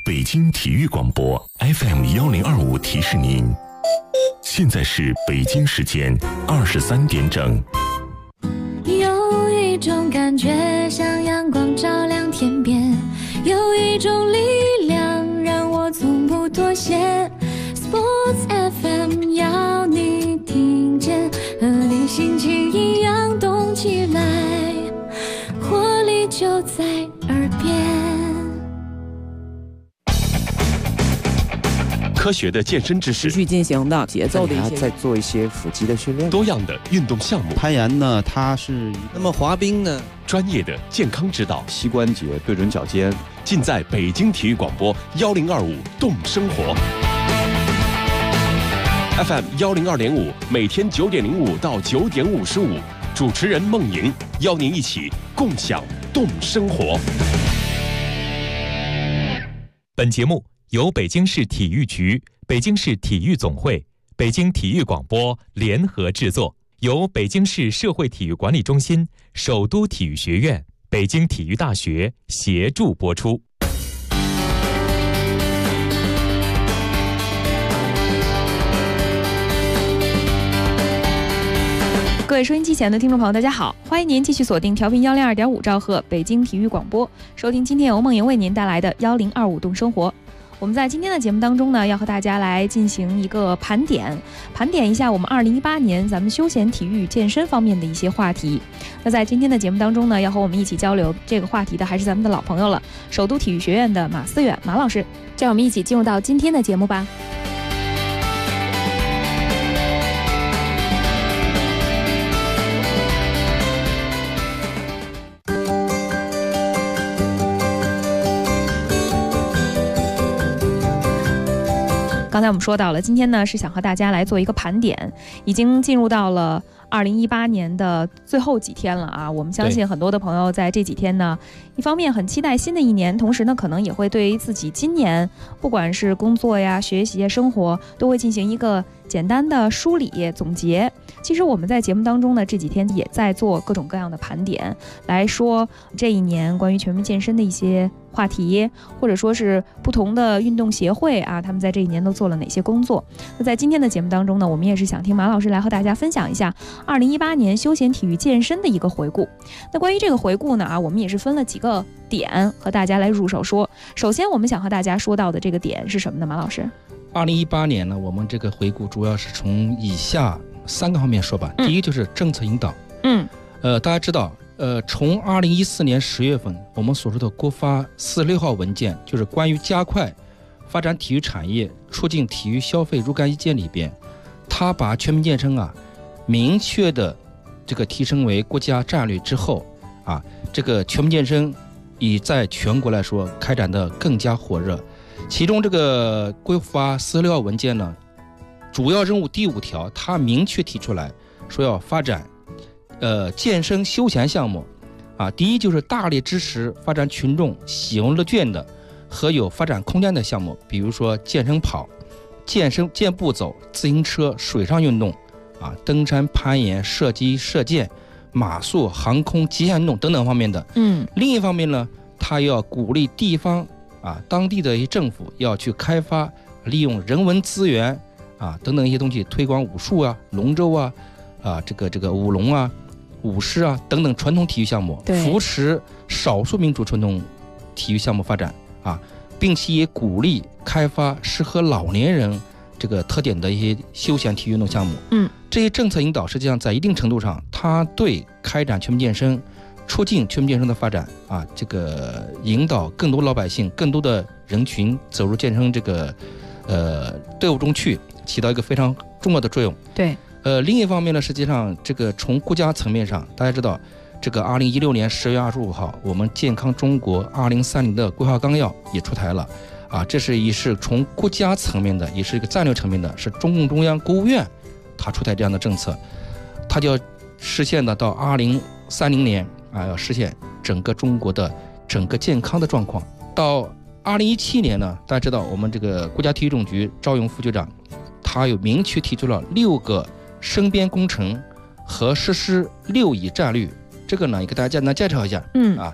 北京体育广播 FM1025提示您，现在是北京时间23点整。 有一种感觉像阳光照亮天边，有一种力量让我从不妥协。Sports FM 要你听见，和你心情一样动起来，活力就在耳边。 科学的健身知识， 持续进行的节奏的一些， 在做一些腹肌的训练， 多样的运动项目， 攀岩呢，它是那么滑冰呢， 专业的健康指导， 膝关节对准脚尖， 尽在北京体育广播1025动生活 FM 102.5，每天9点05到9点55，主持人孟莹邀您一起共享动生活。 本节目由北京市体育局、北京市体育总会、北京体育广播联合制作，由北京市社会体育管理中心、首都体育学院、北京体育大学协助播出。 各位收音机前的听众朋友，大家好，欢迎您继续锁定调频102.5兆赫北京体育广播，收听今天由孟莹为您带来的1025动生活。我们在今天的节目当中呢，要和大家来进行一个盘点一下我们2018年咱们休闲体育健身方面的一些话题。那在今天的节目当中呢，要和我们一起交流这个话题的还是咱们的老朋友了，首都体育学院的马思远马老师。这样我们一起进入到今天的节目吧。刚才我们说到了，今天呢是想和大家来做一个盘点，已经进入到了2018年的最后几天了啊。我们相信很多的朋友在这几天呢，一方面很期待新的一年，同时呢可能也会对于自己今年不管是工作呀、学习呀、生活，都会进行一个简单的梳理总结。其实我们在节目当中呢，这几天也在做各种各样的盘点，来说这一年关于全民健身的一些话题，或者说是不同的运动协会啊，他们在这一年都做了哪些工作。那在今天的节目当中呢，我们也是想听马老师来和大家分享一下2018年休闲体育健身的一个回顾。那关于这个回顾呢我们也是分了几个点和大家来入手说。首先我们想和大家说到的这个点是什么呢？马老师 ，2018年呢，我们这个回顾主要是从以下3个方面说吧。第一就是政策引导。大家知道，从2014年10月份，我们所说的国发46号文件，就是关于加快发展体育产业、促进体育消费若干意见里边，他把全民健身明确的这个提升为国家战略之后这个全民健身已在全国来说开展的更加火热。其中这个国发46号文件呢，主要任务第5条，它明确提出来说要发展健身休闲项目第一就是大力支持发展群众喜闻乐见的和有发展空间的项目，比如说健身跑、健步走、自行车、水上运动登山、攀岩、射击、射箭、马术、航空、极限运动等等方面的。另一方面呢，它要鼓励地方当地的一些政府要去开发利用人文资源等等一些东西，推广武术龙舟这个舞龙舞狮等等传统体育项目，扶持少数民族传统体育项目发展并且也鼓励开发适合老年人这个特点的一些休闲体育运动项目。这些政策引导实际上在一定程度上，它对开展全民健身、促进全民健身的发展这个引导更多老百姓、更多的人群走入健身这个队伍中去，起到一个非常重要的作用。 对。 另一方面呢，实际上这个从国家层面上，大家知道，这个2016年10月25号，我们健康中国2030的规划纲要也出台了这是从国家层面的，也是一个战略层面的，是中共中央国务院它出台这样的政策，它就要实现的到2030年要实现整个中国的整个健康的状况。到2017年呢，大家知道我们这个国家体育总局赵勇副局长，他有明确提出了6个身边工程和实施6以战略。这个呢也给大家简单介绍一下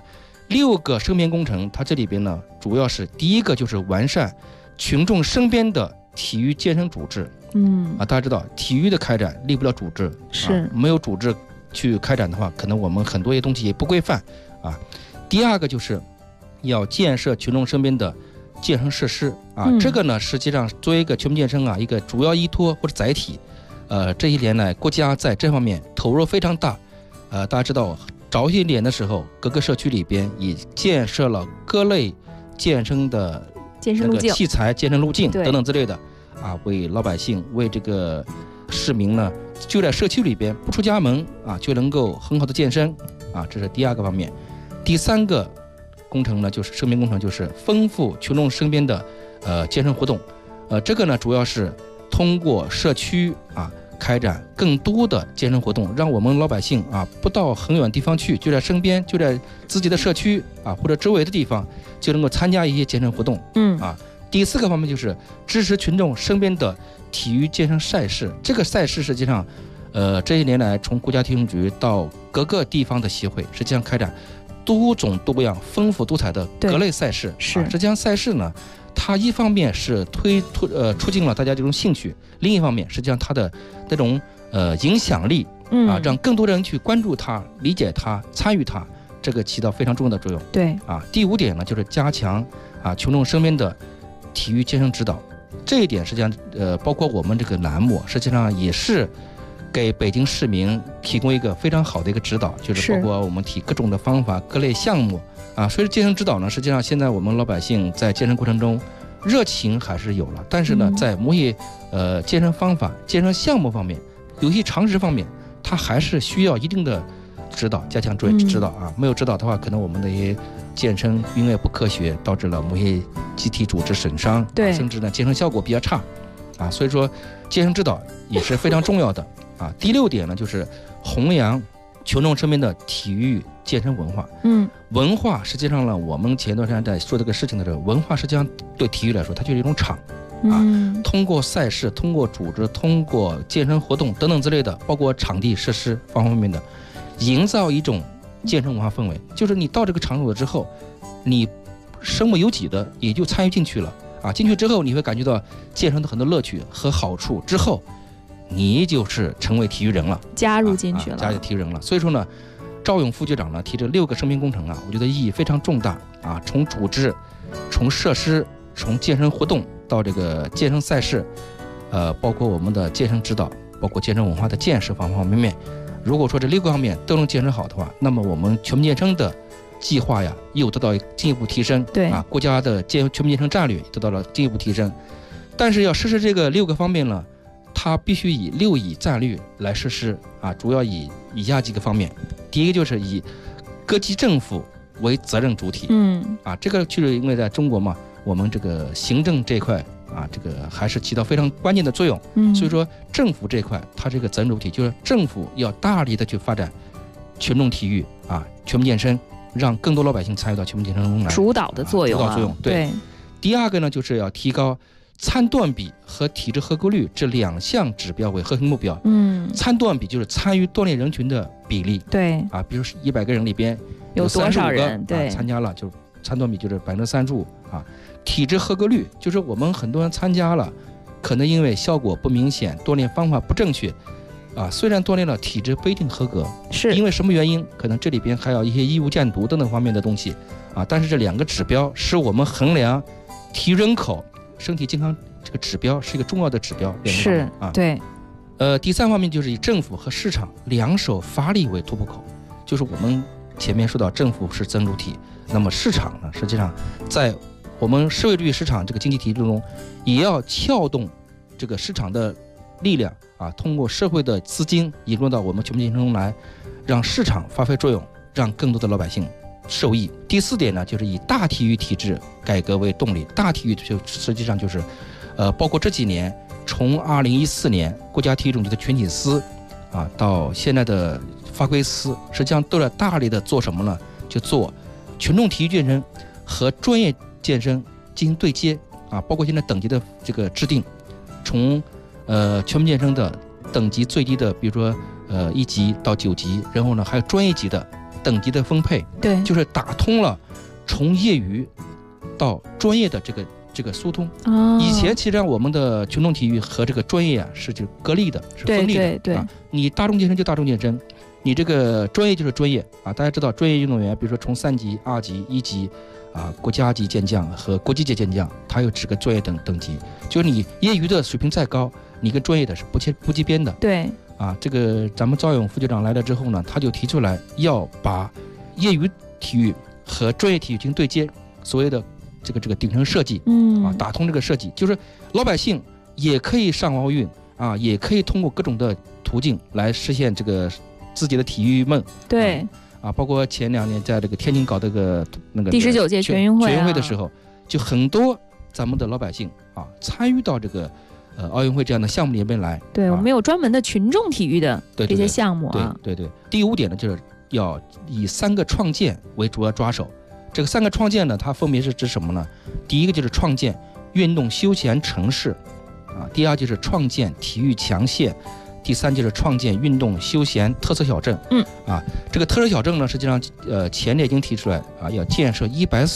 6个身边工程，它这里边呢，主要是第一个就是完善群众身边的体育健身组织。大家知道体育的开展离不了组织， 是没有组织去开展的话，可能我们很多些东西也不规范啊。第二个就是要建设群众身边的健身设施啊，这个呢实际上作为一个全民健身啊一个主要依托或者载体，这一年来国家在这方面投入非常大，大家知道早些年的时候，各个社区里边也建设了各类健身的器材、健身路径等等之类的啊，为老百姓为这个市民呢就在社区里边不出家门啊就能够很好的健身啊，这是第二个方面。第三个工程呢就是身边工程，就是丰富群众身边的健身活动，这个呢主要是通过社区啊开展更多的健身活动，让我们老百姓啊不到很远地方去，就在身边，就在自己的社区啊或者周围的地方就能够参加一些健身活动。第四个方面就是支持群众身边的体育健身赛事，这个赛事实际上这些年来从国家体育局到各个地方的协会，实际上开展多种多样、丰富多彩的各类赛事。实际上赛事呢，它一方面是促进了大家这种兴趣，另一方面实际上它的那种影响力啊，让更多人去关注它、理解它、参与它，这个起到非常重要的作用。 对啊，第5点呢就是加强啊群众身边的体育健身指导，这一点实际上包括我们这个栏目实际上也是给北京市民提供一个非常好的一个指导，就是包括我们提各种的方法、各类项目啊。所以健身指导呢，实际上现在我们老百姓在健身过程中热情还是有了，但是呢，在某些健身方法、健身项目方面，有些常识方面，它还是需要一定的指导，加强指导啊。没有指导的话，可能我们的一些健身因为不科学，导致了某些机体组织损伤，甚至呢健身效果比较差啊。所以说，健身指导也是非常重要的啊。第6点呢，就是弘扬群众身边的体育健身文化。文化实际上呢，我们前段时间在说这个事情的时候，文化实际上对体育来说，它就是一种场啊。通过赛事、通过组织、通过健身活动等等之类的，包括场地设施方方面面的，营造一种健身文化氛围。就是你到这个场所之后，你身不由己的也就参与进去了啊。进去之后，你会感觉到健身的很多乐趣和好处，之后你就是成为体育人了， 加入进去了， 加入体育人了。所以说呢，赵勇副局长呢提这6个生命工程啊，我觉得意义非常重大啊。从组织、从设施、从健身活动到这个健身赛事，包括我们的健身指导，包括健身文化的建设方方面面。如果说这6个方面都能建设好的话，那么我们全民健身的计划呀又得到进一步提升。 对啊，国家的全民健身战略得到了进一步提升。但是要实施这个6个方面呢，它必须以6以战略来实施啊，主要以下几个方面。第一个就是以各级政府为责任主体。这个就是因为在中国嘛，我们这个行政这一块啊，这个还是起到非常关键的作用。所以说政府这一块它这个责任主体，就是政府要大力的去发展群众体育啊，全民健身，让更多老百姓参与到全民健身中来， 主导的作用。 主导作用。对。第二个呢，就是要提高参段比和体质合格率这2项指标为核心目标。参段比就是参与锻炼人群的比例。 对啊，比如100个人里边有多少人对参加了，就参段比就是35%啊。体质合格率就是我们很多人参加了，可能因为效果不明显，锻炼方法不正确啊，虽然锻炼了，体质不一定合格， 是因为什么原因？可能这里边还有一些异物箭毒等等方面的东西啊。但是这2个指标是我们衡量体育人口身体健康这个指标，是一个重要的指标。 是啊，对。 第3方面就是以政府和市场2手发力为突破口，就是我们前面说到政府是责任主体，那么市场呢，实际上在我们社会主义市场这个经济体制中，也要撬动这个市场的力量啊，通过社会的资金引入到我们全民健身中来，让市场发挥作用，让更多的老百姓受益。第4点呢，就是以大体育体制改革为动力。大体育就实际上就是包括这几年，从2014年国家体育总局的群体司啊，到现在的发规司，实际上都在大力的做什么呢？就做群众体育健身和专业健身进行对接啊，包括现在等级的这个制定，从全民健身的等级最低的，比如说1级到9级，然后呢还有专业级的等级的分配， 对， 就是打通了从业余到专业的这个疏通。以前其实上我们的群众体育和这个专业是就割裂的，是分立的。 对， 你大众健身就大众健身，你这个专业就是专业啊。大家知道专业运动员，比如说从3级、2级、1级国家级健将和国际级健将，它有几个专业等级。就是你业余的水平再高，你跟专业的是不及边的。 对这个咱们赵勇副局长来了之后呢，他就提出来要把业余体育和专业体育进行对接，所谓的这个顶层设计，打通这个设计，就是老百姓也可以上奥运也可以通过各种的途径来实现这个自己的体育梦。 对包括前2年在这个天津搞那个第19届全运会的时候，就很多咱们的老百姓参与到这个奥运会这样的项目里面来。 对，我们有专门的群众体育的这些项目对。第5点呢，就是要以3个创建为主要抓手。这个3个创建呢，它分别是指什么呢？第一个就是创建运动休闲城市第2就是创建体育强县，第3就是创建运动休闲特色小镇。这个特色小镇呢，实际上前年已经提出来要建设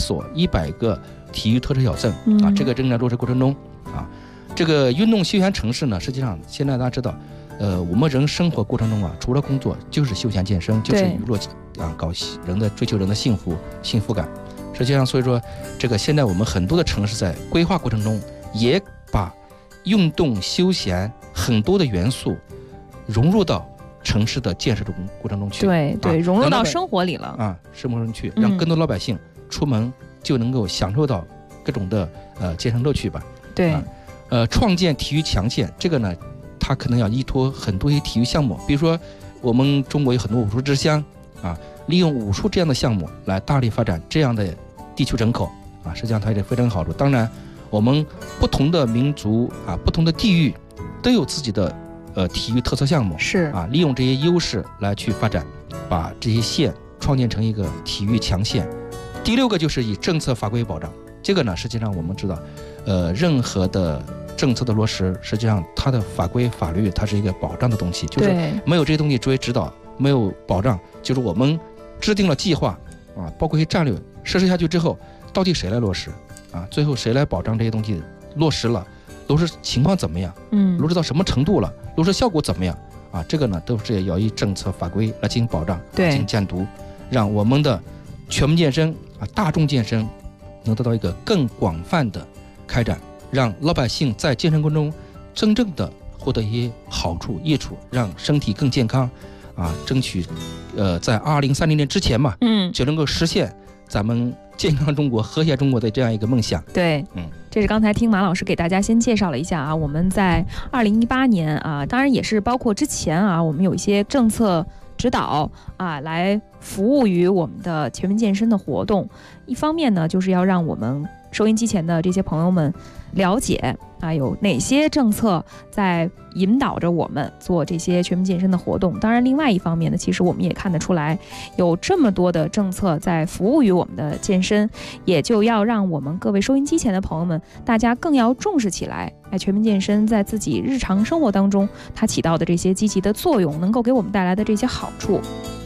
100个体育特色小镇这个正在落实过程中这个运动休闲城市呢，实际上现在大家知道我们人生活过程中除了工作就是休闲健身，就是娱乐搞追求人的幸福感。实际上所以说这个现在我们很多的城市在规划过程中也把运动休闲很多的元素融入到城市的建设过程中去。 对，融入到生活里了生活中去，让更多老百姓出门就能够享受到各种的健身乐趣吧。 对创建体育强县，这个呢它可能要依托很多一些体育项目，比如说我们中国有很多武术之乡利用武术这样的项目来大力发展这样的地区人口实际上它也非常好处。当然我们不同的民族不同的地域都有自己的体育特色项目， 是利用这些优势来去发展，把这些县创建成一个体育强县。第6个就是以政策法规保障，这个呢实际上我们知道任何的政策的落实，实际上它的法规法律它是一个保障的东西，就是没有这些东西作为指导，没有保障，就是我们制定了计划包括一些战略实施下去之后，到底谁来落实最后谁来保障这些东西落实了，落实情况怎么样，落实到什么程度了，落实效果怎么样这个呢都是要以政策法规来进行保障，进行监督，让我们的全民健身大众健身能得到一个更广泛的开展，让老百姓在健身过程中真正的获得一些好处益处，让身体更健康争取在2030年之前嘛就能够实现咱们健康中国和谐中国的这样一个梦想。 对这是刚才听马老师给大家先介绍了一下我们在2018年当然也是包括之前我们有一些政策指导来服务于我们的全民健身的活动。一方面呢，就是要让我们收音机前的这些朋友们了解有哪些政策在引导着我们做这些全民健身的活动。当然另外一方面呢，其实我们也看得出来有这么多的政策在服务于我们的健身，也就要让我们各位收音机前的朋友们大家更要重视起来全民健身在自己日常生活当中它起到的这些积极的作用，能够给我们带来的这些好处。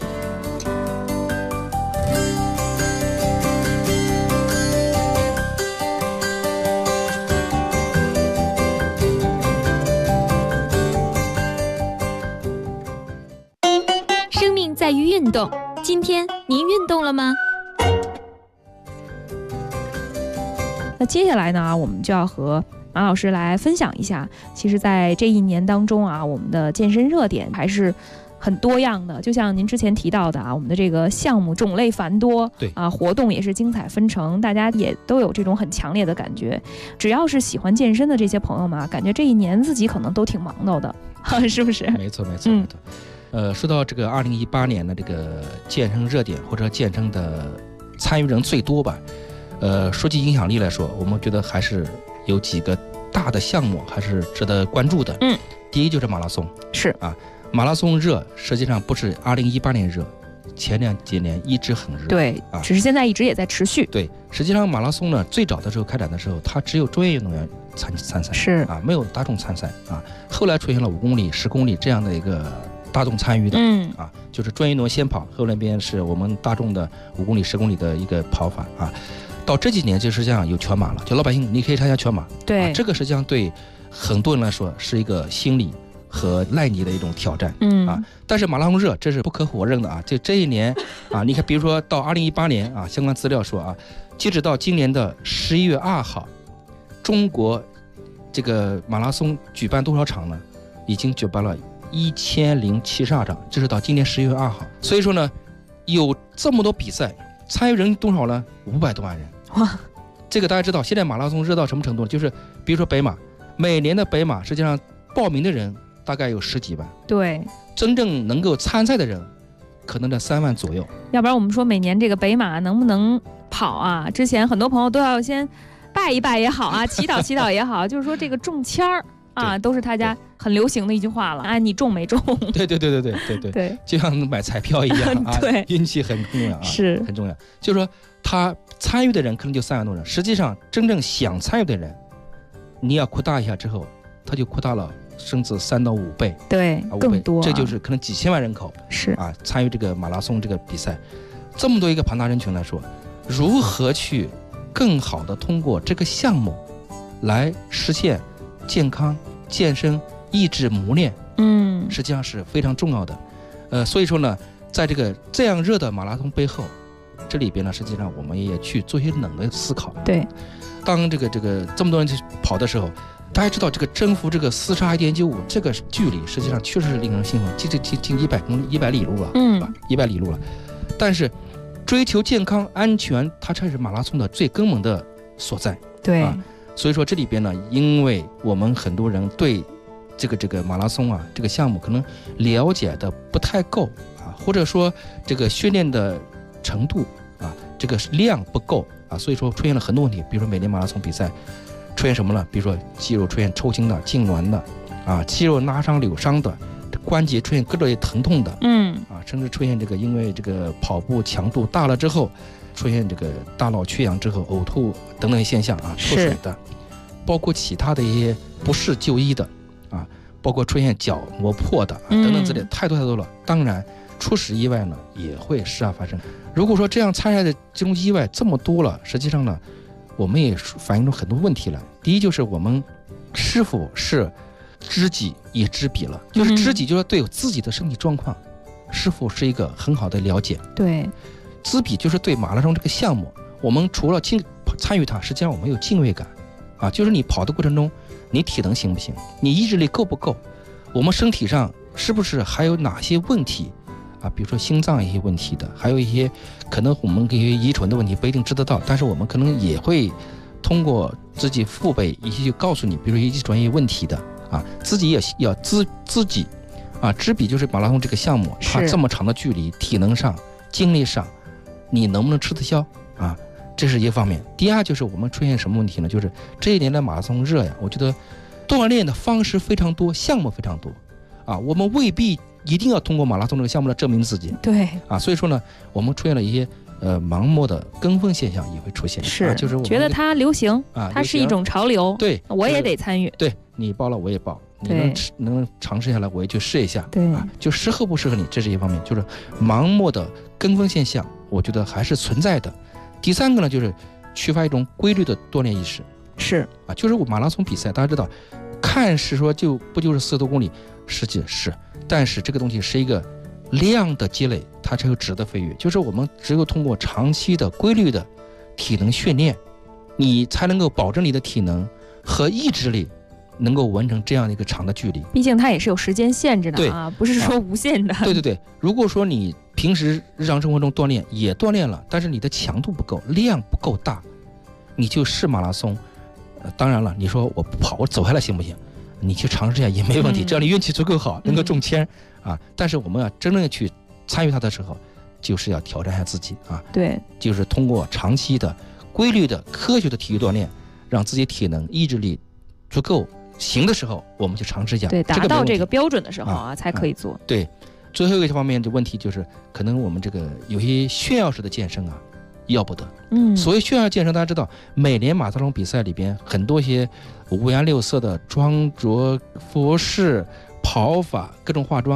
在于运动，今天您运动了吗？ 那接下来呢，我们就要和马老师来分享一下，其实在这1年当中我们的健身热点还是很多样的，就像您之前提到的我们的这个项目种类繁多， 对活动也是精彩纷呈，大家也都有这种很强烈的感觉。只要是喜欢健身的这些朋友们感觉这1年自己可能都挺忙叨的，是不是？ 没错。说到这个2018年的这个健身热点或者健身的参与人最多吧，说起影响力来说，我们觉得还是有几个大的项目还是值得关注的。第一就是马拉松， 是马拉松热实际上不是2018年热，前几年一直很热， 对只是现在一直也在持续。 对，实际上马拉松呢最早的时候开展的时候，它只有专业运动员参赛， 是没有大众参赛后来出现了5公里、10公里这样的一个大众参与的，就是专业运动先跑，后那边是我们大众的5公里、10公里的一个跑法啊。到这几年就实际上有全马了，就老百姓你可以参加全马， 对， 这个实际上对很多人来说是一个心理和耐力的一种挑战，但是马拉松热这是不可否认的啊。就这一年啊，你看，比如说到2018年啊，相关资料说啊，截止到今年的11月2号，中国这个马拉松举办多少场呢？已经举办了1072场，这是到今年11月2号。所以说呢，有这么多比赛，参与人多少呢？500多万人。 哇， 这个大家知道，现在马拉松热到什么程度呢？就是比如说北马，每年的北马实际上报名的人大概有10几万， 对， 真正能够参赛的人可能在3万左右。 要不然我们说每年这个北马能不能跑啊？之前很多朋友都要先拜一拜也好啊，祈祷祈祷也好，就是说这个中签儿啊，都是大家很流行的一句话了啊，你中没中？对，就像买彩票一样啊，对， 运气很重要啊， 是很重要。就是说他参与的人可能就3万多人，实际上真正想参与的人，你要扩大一下之后，他就扩大了，甚至3到5倍， 对，更多， 这就是可能几千万人口是啊参与这个马拉松这个比赛，这么多一个庞大人群来说，如何去更好的通过这个项目来实现健康、健身、意志磨练，实际上是非常重要的。所以说呢，在这样热的马拉松背后，这里边呢，实际上我们也去做一些冷的思考。 对， 当这么多人去跑的时候，大家知道这个征服这个42.95这个距离，实际上确实是令人兴奋，近100里路了，100里路了。但是追求健康安全，它才是马拉松的最根本的所在。 对， 所以说这里边呢，因为我们很多人对这个马拉松啊这个项目可能了解的不太够啊，或者说这个训练的程度啊，这个量不够啊，所以说出现了很多问题。比如说每年马拉松比赛出现什么呢？比如说肌肉出现抽筋的、痉挛的啊，肌肉拉伤、扭伤的，关节出现各种疼痛的，甚至出现因为这个跑步强度大了之后，出现这个大脑缺氧之后呕吐等等现象啊，脱水的，包括其他的一些不适就医的啊，包括出现脚磨破的等等之类，太多了。当然，初始意外呢也会时而发生。如果说这样参赛的这种意外这么多了，实际上呢，我们也反映出很多问题来。第一就是我们是否是知己也知彼了，就是知己就是对自己的身体状况是否是一个很好的了解。 对， 知彼就是对马拉松这个项目，我们除了参与它，实际上我们有敬畏感啊，就是你跑的过程中，你体能行不行，你意志力够不够，我们身体上是不是还有哪些问题啊？比如说心脏一些问题的，还有一些可能我们一些遗传的问题不一定知得到，但是我们可能也会通过自己父辈一些告诉你，比如一些专业问题的啊，自己也要自己啊，知彼就是马拉松这个项目，它这么长的距离，体能上、精力上，你能不能吃得消啊？这是一方面。第二就是我们出现什么问题呢？就是这一年的马拉松热呀，我觉得锻炼的方式非常多，项目非常多啊，我们未必一定要通过马拉松这个项目来证明自己。 对啊，所以说呢，我们出现了一些盲目的跟风现象也会出现，就是我们觉得它流行啊，它是一种潮流， 对， 我也得参与。 对，你报了我也报，你能尝试下来，我也去试一下。 对啊，就适合不适合你，这是一方面。就是盲目的跟风现象，我觉得还是存在的。第三个呢，就是缺乏一种规律的锻炼意识。 是啊，就是我马拉松比赛，大家知道，看是说不就是40多公里，实际是，但是这个东西是一个量的积累，它才有质的飞跃。就是我们只有通过长期的规律的体能训练，你才能够保证你的体能和意志力能够完成这样的一个长的距离。 毕竟它也是有时间限制的啊，不是说无限的。 对，如果说你平时日常生活中锻炼也锻炼了，但是你的强度不够，量不够大，你就试马拉松，当然了，你说我不跑，我走下来行不行？你去尝试一下也没问题，只要你运气足够好，能够中签啊。但是我们要真正去参与它的时候，就是要挑战一下自己啊。 对， 就是通过长期的、规律的、科学的体育锻炼，让自己体能、意志力足够行的时候，我们去尝试一下。 对，达到这个标准的时候啊，才可以做。 对，最后一个方面的问题就是，可能我们这个有些炫耀式的健身啊，要不得。所谓炫耀健身，大家知道，每年马拉松比赛里边很多些五颜六色的装着服饰、跑法、各种化妆，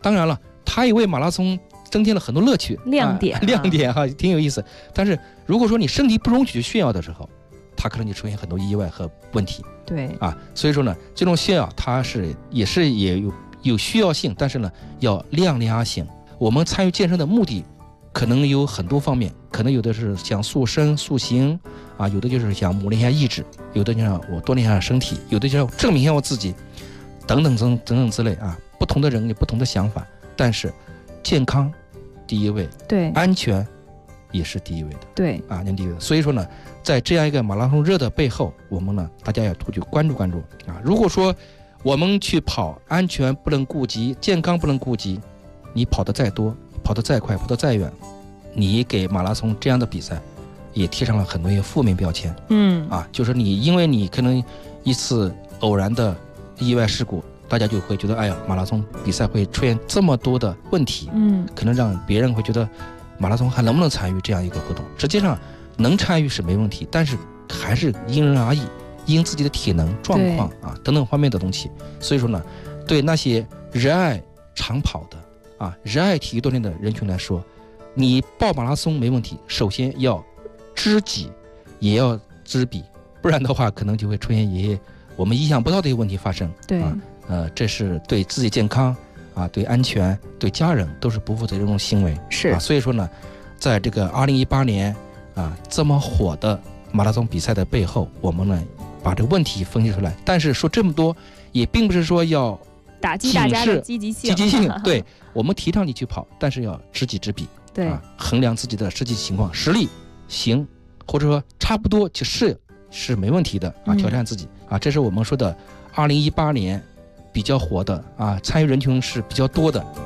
当然了，它也为马拉松增添了很多乐趣、 亮点、 亮点哈，挺有意思。但是如果说你身体不容许去炫耀的时候，它可能就出现很多意外和问题。 对啊，所以说呢，这种炫耀它也有需要性，但是呢要量力而行。我们参与健身的目的可能有很多方面，可能有的是想塑身塑形啊，有的就是想磨练一下意志，有的就让我多练一下身体，有的就要证明一下我自己，等等之类啊。不同的人有不同的想法，但是健康第一位， 对， 安全也是第一位的， 对啊，第一位。所以说呢，在这样一个马拉松热的背后，我们呢大家要多去关注啊。如果说我们去跑，安全不能顾及，健康不能顾及，你跑得再多，跑得再快，跑得再远，你给马拉松这样的比赛也贴上了很多一些负面标签。就是你因为你可能一次偶然的意外事故，大家就会觉得，哎呀，马拉松比赛会出现这么多的问题，可能让别人会觉得马拉松还能不能参与这样一个活动。实际上能参与是没问题，但是还是因人而异，因自己的体能状况啊等等方面的东西。所以说呢，对那些热爱长跑的啊，热爱体育锻炼的人群来说，你报马拉松没问题，首先要知己也要知彼，不然的话可能就会出现一些我们意想不到的一些问题发生。 对这是对自己健康啊，对安全，对家人都是不负责任的行为。 是啊，所以说呢，在这个2018年啊这么火的马拉松比赛的背后，我们呢把这个问题分析出来。但是说这么多，也并不是说要打击大家的积极性。 对，我们提倡你去跑，但是要知己知彼。 对衡量自己的实际情况，实力行，或者说差不多就是没问题的啊，挑战自己啊，这是我们说的2018年比较火的啊，参与人群是比较多的。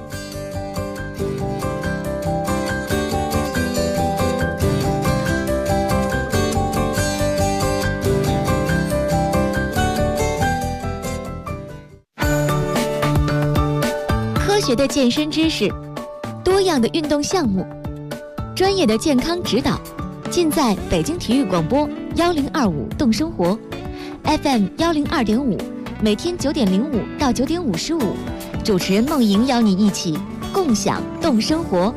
科学的健身知识，多样的运动项目，专业的健康指导，尽在北京体育广播1025动生活 FM 102.5，每天9点05到9点55，主持人梦莹邀你一起共享动生活。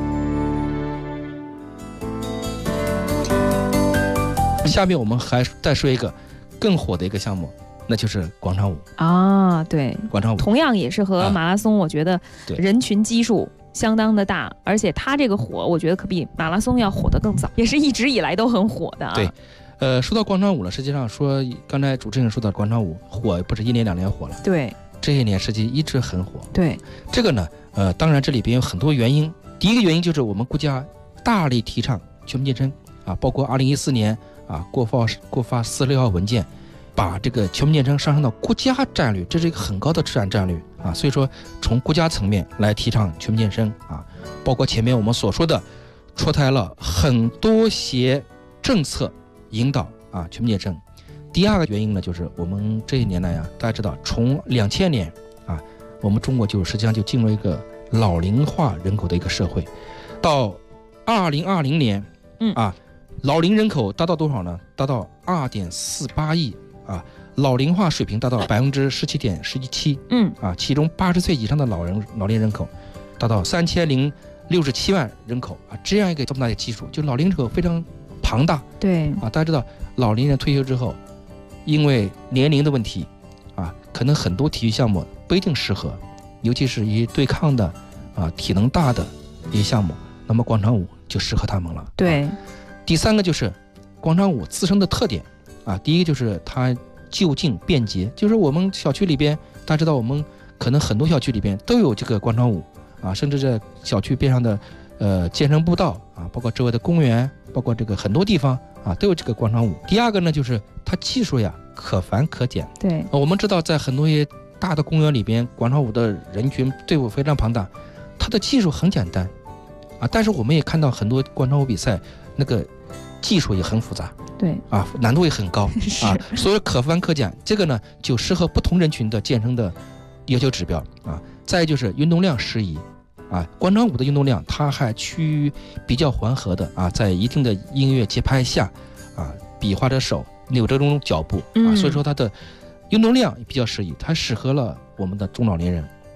下面我们还再说一个更火的一个项目，那就是广场舞啊。对， 广场舞同样也是和马拉松，我觉得人群基数相当的大，而且它这个火，我觉得可比马拉松要火得更早，也是一直以来都很火的。 对，说到广场舞了，实际上说刚才主持人说到广场舞火不是1年2年火了， 对， 这些年实际一直很火。 对， 这个呢，当然这里边有很多原因。第一个原因就是我们国家大力提倡全民健身啊，包括2014年啊过发46号文件，把这个全民健身上升到国家战略，这是一个很高的战略啊。所以说从国家层面来提倡全民健身啊，包括前面我们所说的出台了很多些政策引导啊全民健身。第二个原因呢，就是我们这一年来啊，大家知道从2000年啊，我们中国实际上就进入一个老龄化人口的一个社会，到2020年啊，老龄人口达到多少呢？达到2.48亿啊，老龄化水平达到17.17%，啊，其中80岁以上的老年人口达到3067万人口啊，这样一个这么大的基数，就老龄人口非常庞大。 对啊，大家知道老年人退休之后，因为年龄的问题啊，可能很多体育项目不一定适合，尤其是一些对抗的啊体能大的一些项目，那么广场舞就适合他们了。 对， 第三个就是广场舞自身的特点啊，第一个就是它就近便捷，就是我们小区里边，大家知道我们可能很多小区里边都有这个广场舞啊，甚至在小区边上的健身步道啊，包括周围的公园，包括这个很多地方啊都有这个广场舞。第二个呢，就是它技术呀可繁可简。 对， 我们知道在很多一些大的公园里边，广场舞的人群队伍非常庞大，它的技术很简单啊，但是我们也看到很多广场舞比赛那个技术也很复杂， 对啊，难度也很高啊，所以可繁可简，这个呢就适合不同人群的健身的要求指标啊。再就是运动量适宜啊，广场舞的运动量它还趋于比较缓和的啊，在一定的音乐节拍下啊，比划着手，扭着这种脚步啊，所以说它的运动量比较适宜，它适合了我们的中老年人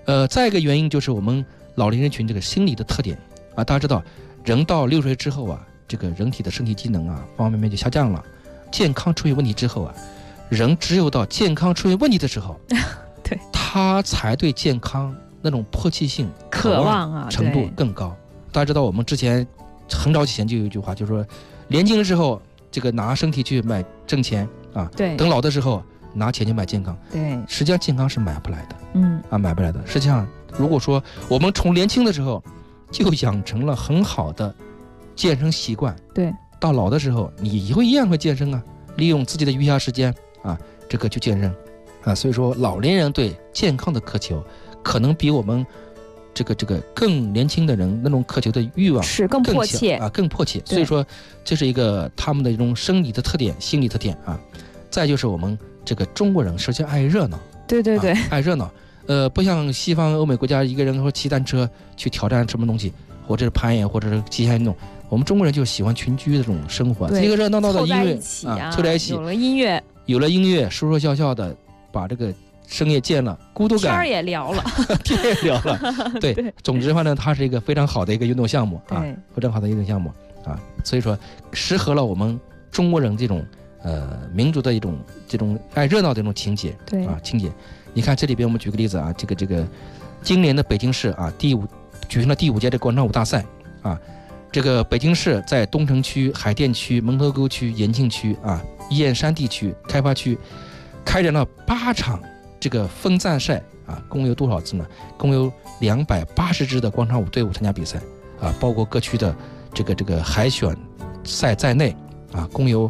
再一个原因就是我们老年人群这个心理的特点啊，大家知道，人到60岁之后啊，这个人体的身体机能啊，方方面面就下降了，健康出现问题之后啊，人只有到健康出现问题的时候， 对， 他才对健康那种迫切性、 渴望啊程度更高。大家知道，我们之前很早以前就有一句话，就是说，年轻的时候这个拿身体去买挣钱啊， 对， 等老的时候拿钱去买健康， 对， 实际上健康是买不来的，买不来的。实际上，如果说我们从年轻的时候就养成了很好的健身习惯， 对， 到老的时候你一样会健身啊，利用自己的余暇时间啊，这个去健身啊。所以说，老年人对健康的渴求，可能比我们这个更年轻的人那种渴求的欲望是更迫切啊，更迫切。所以说，这是一个他们的一种生理的特点、心理特点啊。再就是我们这个中国人实际上爱热闹， 对， 爱热闹。不像西方欧美国家，一个人说骑单车去挑战什么东西，或者是攀岩，或者是极限运动。我们中国人就喜欢群居的这种生活，一个热闹闹的音乐凑在一起，有了音乐， 说说笑笑的，把这个深夜见了，孤独感天也聊了， 对，总之的话呢，它是一个非常好的一个运动项目啊，非常好的运动项目啊，所以说适合了我们中国人这种民族的这种爱热闹的这种情节， 对啊情节。你看这里边我们举个例子啊，这个今年的北京市啊举行了第5届的广场舞大赛啊，这个北京市在东城区、海淀区、门头沟区、延庆区啊、燕山地区、开发区开展了8场这个分站赛啊，共有多少支呢？共有280支的广场舞队伍参加比赛啊，包括各区的这个海选赛在内啊，共有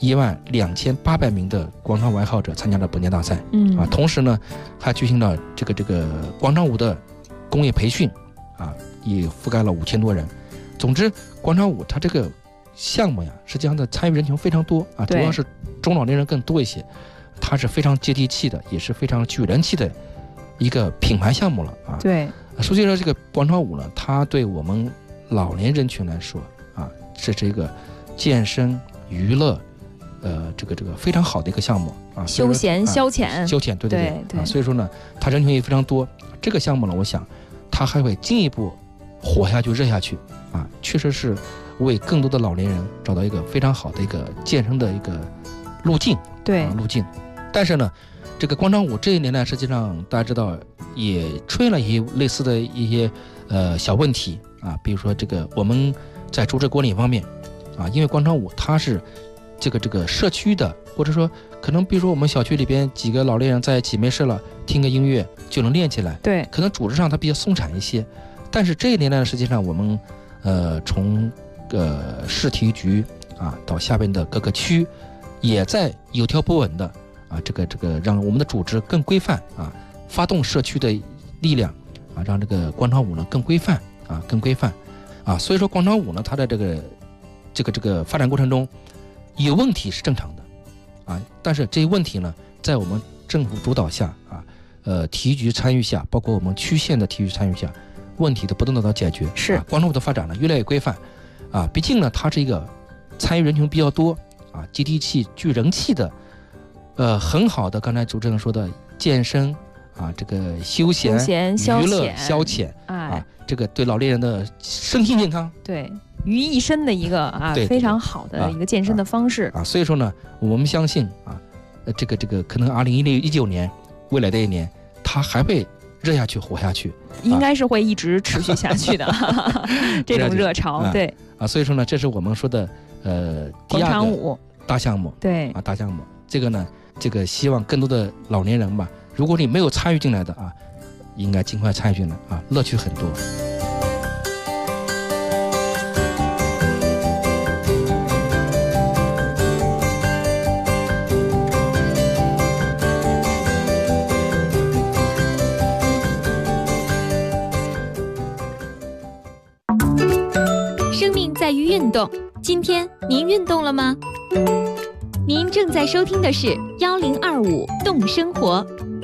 12800名的广场舞爱好者参加了本届大赛，同时呢，还举行了这个广场舞的工业培训，啊，也覆盖了5000多人。总之，广场舞它这个项目呀，实际上的参与人群非常多啊，主要是中老年人更多一些，它是非常接地气的，也是非常具人气的一个品牌项目了啊。 对， 实际上这个广场舞呢，它对我们老年人群来说啊，这是一个健身娱乐。这个非常好的一个项目啊， 休闲消遣， 对啊，所以说呢，它人群也非常多。这个项目呢，我想它还会进一步火下去、热下去啊，确实是为更多的老年人找到一个非常好的一个健身的一个路径，路径。但是呢，这个广场舞这一年呢，实际上大家知道也出现了一些类似的一些小问题啊，比如说这个我们在组织管理方面啊，因为广场舞它是这个社区的，或者说可能比如说我们小区里边几个老年人在一起没事了，听个音乐就能练起来， 对， 可能组织上它比较松散一些。但是这一年呢，实际上我们从市体育局啊到下边的各个区，也在有条不紊的啊这个让我们的组织更规范啊，发动社区的力量啊，让这个广场舞呢更规范啊。所以说广场舞呢，它的这个发展过程中有问题是正常的啊，但是这些问题呢，在我们政府主导下啊，体育局参与下，包括我们区县的体育参与下，问题都不断得到解决。 是广场舞的发展呢越来越规范啊，毕竟呢它是一个参与人群比较多啊，接地气、具人气的，很好的刚才主持人说的健身啊，这个休闲娱乐消遣啊，这个对老年人的身心健康对。于一身的一个非常好的一个健身的方式啊，所以说呢，我们相信啊，这个可能2019年未来的一年，它还会热下去、火下去， 应该是会一直持续下去的这种热潮，对啊，所以说呢，这是我们说的第2个大项目， 对啊，大项目，这个呢，希望更多的老年人吧，如果你没有参与进来的啊，应该尽快参与进来啊，乐趣很多。 在于运动，今天您运动了吗？您正在收听的是1025动生活。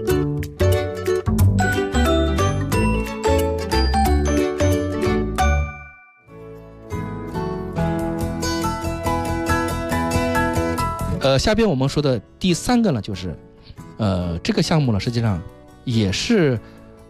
下边我们说的第3个呢，就是这个项目呢，实际上也是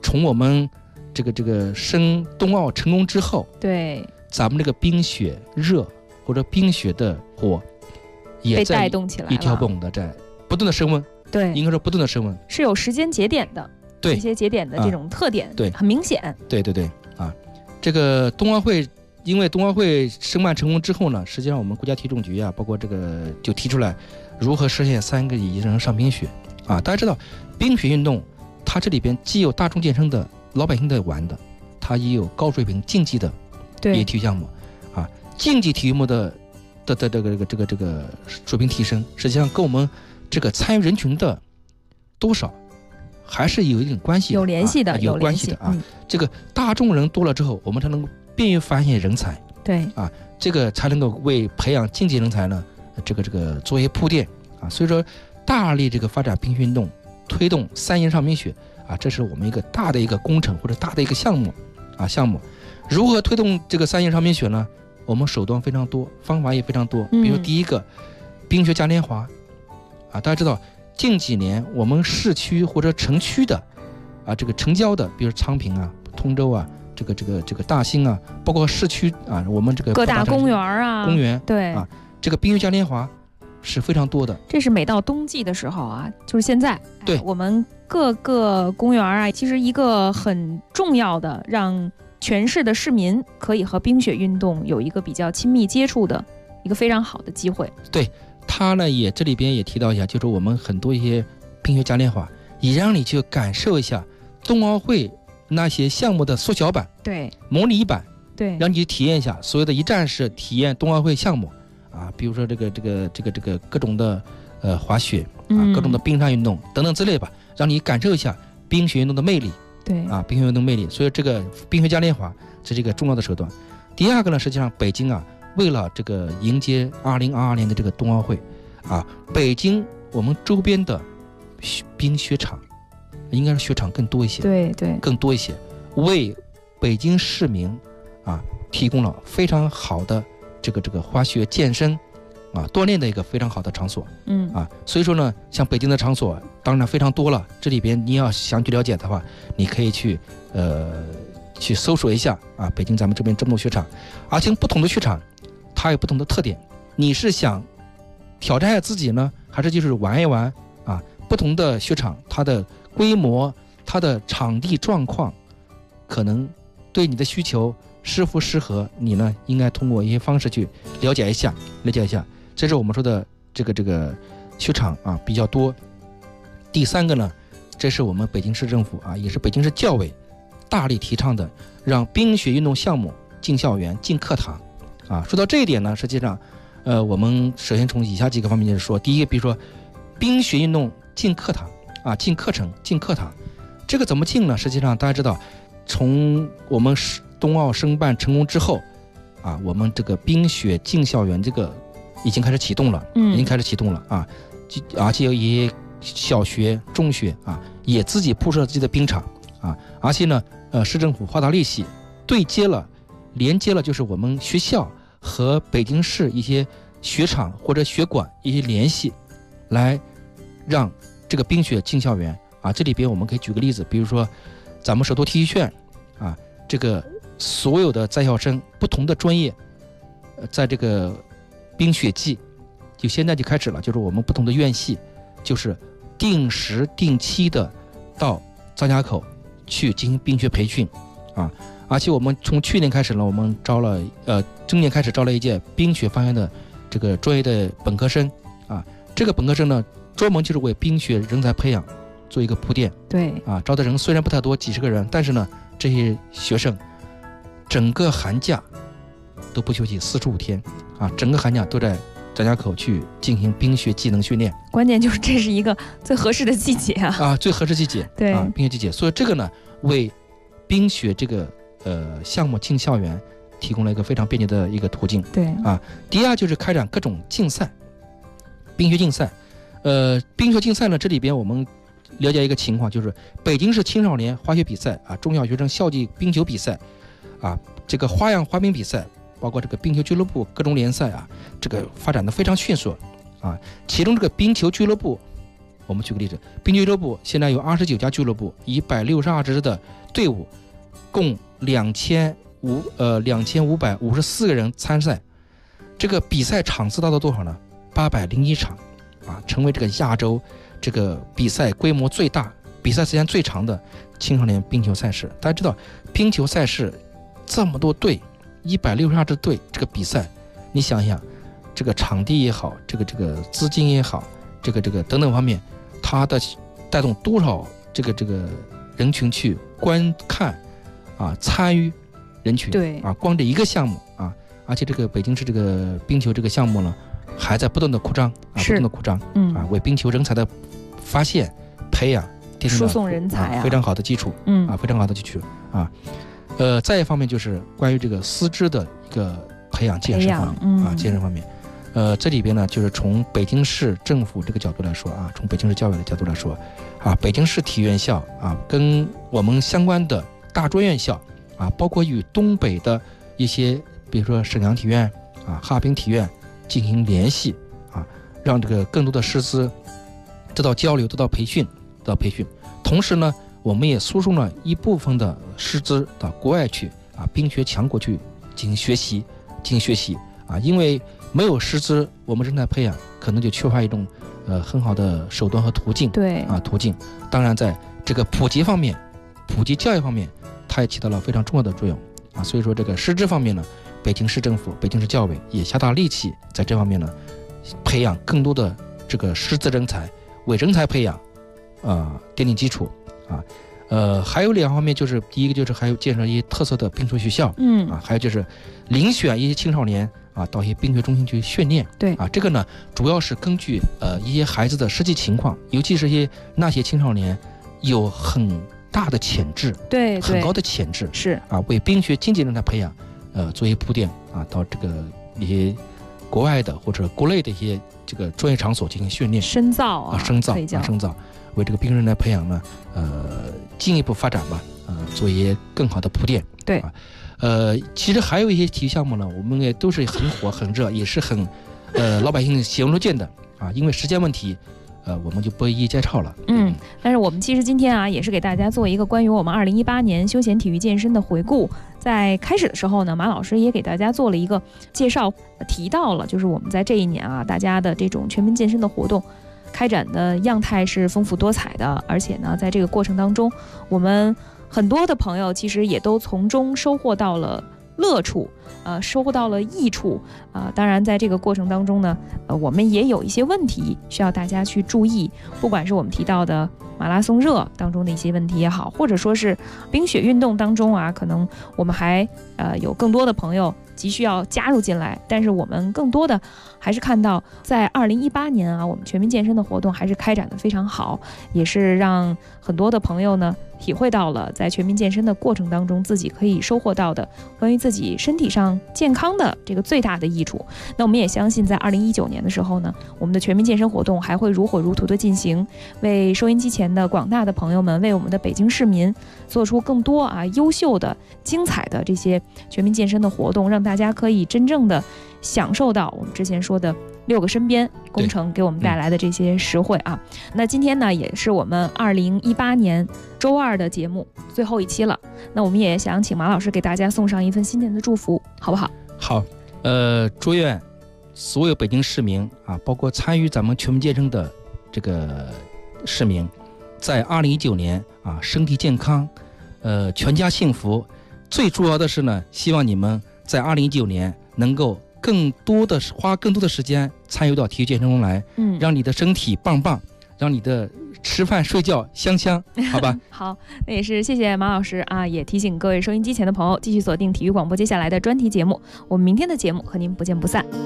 从我们这个申冬奥成功之后， 对， 咱们这个冰雪热或者冰雪的火也被在带动起来了， 一条不紊的在不断的升温， 对， 应该说不断的升温， 是有时间节点的， 对一些节点的这种特点， 对， 很明显， 对啊，这个冬奥会。因为冬奥会申办成功之后呢，实际上我们国家体育总局啊，包括这个就提出来如何实现3个亿人上冰雪啊。大家知道，冰雪运动它这里边既有大众健身的老百姓的玩的，它也有高水平竞技的一些体育项目啊。竞技体育目的这个水平提升，实际上跟我们这个参与人群的多少还是有一定关系的， 有联系的， 有关系的啊。这个大众人多了之后，我们才能够便于发现人才， 对啊， 这个才能够为培养竞技人才呢，这个做一些铺垫啊。所以说，大力这个发展冰雪运动，推动3亿上冰雪啊，这是我们一个大的一个工程或者大的一个项目啊。项目如何推动这个3亿上冰雪呢？我们手段非常多，方法也非常多。比如第一个，冰雪嘉年华啊，大家知道近几年我们市区或者城区的啊，这个城郊的，比如昌平啊、通州啊。这个大兴啊，包括市区啊，我们这个各大公园啊，对啊，这个冰雪嘉年华是非常多的。 这是每到冬季的时候啊，就是现在， 对， 我们各个公园啊，其实一个很重要的，让全市的市民可以和冰雪运动有一个比较亲密接触的一个非常好的机会。 对，他呢也这里边也提到一下，就是我们很多一些冰雪嘉年华，也让你去感受一下冬奥会。那些项目的缩小版， 对， 模拟版， 对， 让你去体验一下所有的一站式体验冬奥会项目啊，比如说这个各种的滑雪啊，各种的冰上运动等等之类吧，让你感受一下冰雪运动的魅力， 对啊， 冰雪运动魅力。所以这个冰雪嘉年华这是一个重要的手段。第二个呢，实际上北京啊，为了这个迎接2022年的这个冬奥会啊，北京我们周边的冰雪场。应该是雪场更多一些， 对， 更多一些，为北京市民啊提供了非常好的这个滑雪健身啊锻炼的一个非常好的场所，所以说呢，像北京的场所当然非常多了，这里边你要想去了解的话，你可以去搜索一下啊，北京咱们这边这么多雪场，而且不同的雪场它有不同的特点，你是想挑战一下自己呢，还是就是玩一玩啊？不同的雪场它的规模，它的场地状况，可能对你的需求适不适合你呢？应该通过一些方式去了解一下。这是我们说的这个雪场啊比较多。第三个呢，这是我们北京市政府啊，也是北京市教委大力提倡的，让冰雪运动项目进校园、进课堂啊。说到这一点呢，实际上，我们首先从以下几个方面就是说，第一个，比如说冰雪运动进课堂。啊，进课程、进课堂，这个怎么进呢？实际上大家知道，从我们冬奥申办成功之后，啊，我们这个冰雪进校园这个已经开始启动了，啊，而且也小学、中学啊也自己铺设了自己的冰场啊，而且呢，市政府花大力气连接了，就是我们学校和北京市一些雪场或者雪馆一些联系，来让这个冰雪进校园啊，这里边我们可以举个例子，比如说咱们首都体育学院啊，这个所有的在校生不同的专业，在这个冰雪季，就现在就开始了，就是我们不同的院系，就是定时定期的到张家口去进行冰雪培训啊，而且我们从去年开始呢，我们今年开始招了一届冰雪方面的这个专业的本科生啊，这个本科生呢，专门就是为冰雪人才培养做一个铺垫。 对啊，招的人虽然不太多，几十个人，但是呢，这些学生整个寒假都不休息45天啊，整个寒假都在张家口去进行冰雪技能训练。 关键就是这是一个最合适的季节啊， 最合适季节。 对啊，冰雪季节，所以这个呢，为冰雪这个项目进校园提供了一个非常便捷的一个途径。 对啊，第二就是开展各种竞赛，冰雪竞赛。冰雪竞赛呢，这里边我们了解一个情况，就是北京市青少年滑雪比赛啊，中小学生校际冰球比赛啊，这个花样滑冰比赛，包括这个冰球俱乐部各种联赛啊，这个发展的非常迅速啊。其中这个冰球俱乐部，我们举个例子，冰球俱乐部现在有29家俱乐部，162支的队伍，共2554个人参赛，这个比赛场次达到多少呢？801场啊，成为这个亚洲这个比赛规模最大、比赛时间最长的青少年冰球赛事。大家知道，冰球赛事这么多队，162支队，这个比赛，你想一想，这个场地也好，这个资金也好，这个等等方面，它的带动多少这个人群去观看啊，参与人群， 对啊，光这一个项目啊，而且这个北京市这个冰球这个项目呢，还在不断的扩张啊，不断的扩张，啊，为冰球人才的发现、培养提供了输送人才非常好的基础，非常好的基础啊。再一方面就是关于这个师资的一个培养建设方面啊，建设方面，这里边呢，就是从北京市政府这个角度来说啊，从北京市教委的角度来说啊，北京市体育院校啊，跟我们相关的大专院校啊，包括与东北的一些，比如说沈阳体院啊、哈尔滨体院进行联系啊，让这个更多的师资得到交流、得到培训。同时呢，我们也输送了一部分的师资到国外去啊，冰学强国去进行学习啊，因为没有师资，我们人才培养可能就缺乏一种很好的手段和途径。 对啊，途径。当然，在这个普及方面、普及教育方面，它也起到了非常重要的作用啊。所以说，这个师资方面呢，北京市政府、北京市教委也下大力气在这方面呢，培养更多的这个师资人才，为人才培养奠定基础啊。还有两方面，就是第一个就是还有建设一些特色的冰球学校，还有就是遴选一些青少年啊到一些冰学中心去训练， 对啊，这个呢主要是根据一些孩子的实际情况，尤其是那些青少年有很大的潜质， 对， 很高的潜质， 是啊，为冰学经济人才培养做一些铺垫啊，到这个一些国外的或者国内的一些这个专业场所进行训练深造， 为这个冰人才培养呢进一步发展吧，做一些更好的铺垫。 对啊，其实还有一些体育项目呢，我们也都是很火很热，也是很老百姓喜闻乐见的啊。因为时间问题，我们就不一一介绍了。 但是我们其实今天啊，也是给大家做一个关于我们2018年休闲体育健身的回顾。在开始的时候呢，马老师也给大家做了一个介绍，提到了就是我们在这一年啊，大家的这种全民健身的活动开展的样态是丰富多彩的，而且呢，在这个过程当中，我们很多的朋友其实也都从中收获到了乐处，收获到了益处，当然在这个过程当中呢，我们也有一些问题需要大家去注意，不管是我们提到的马拉松热当中的一些问题也好，或者说是冰雪运动当中啊，可能我们还有更多的朋友急需要加入进来，但是我们更多的还是看到在2018年啊，我们全民健身的活动还是开展的非常好，也是让很多的朋友呢体会到了在全民健身的过程当中自己可以收获到的关于自己身体上健康的这个最大的益处。那我们也相信在2019年的时候呢，我们的全民健身活动还会如火如荼的进行，为收音机前的广大的朋友们，为我们的北京市民做出更多优秀的精彩的这些全民健身的活动，让大家可以真正的享受到我们之前说的6个身边工程给我们带来的这些实惠啊。那今天呢，也是我们2018年周二的节目最后一期了，那我们也想请马老师给大家送上一份新年的祝福，好不好？ 好，祝愿所有北京市民啊，包括参与咱们全民健身的这个市民，在2019年啊，身体健康，全家幸福。最主要的是呢，希望你们在2019年能够花更多的时间参与到体育健身中来，让你的身体棒棒，让你的吃饭睡觉香香，好吧？ 好，那也是谢谢马老师啊，也提醒各位收音机前的朋友继续锁定体育广播接下来的专题节目，我们明天的节目和您不见不散。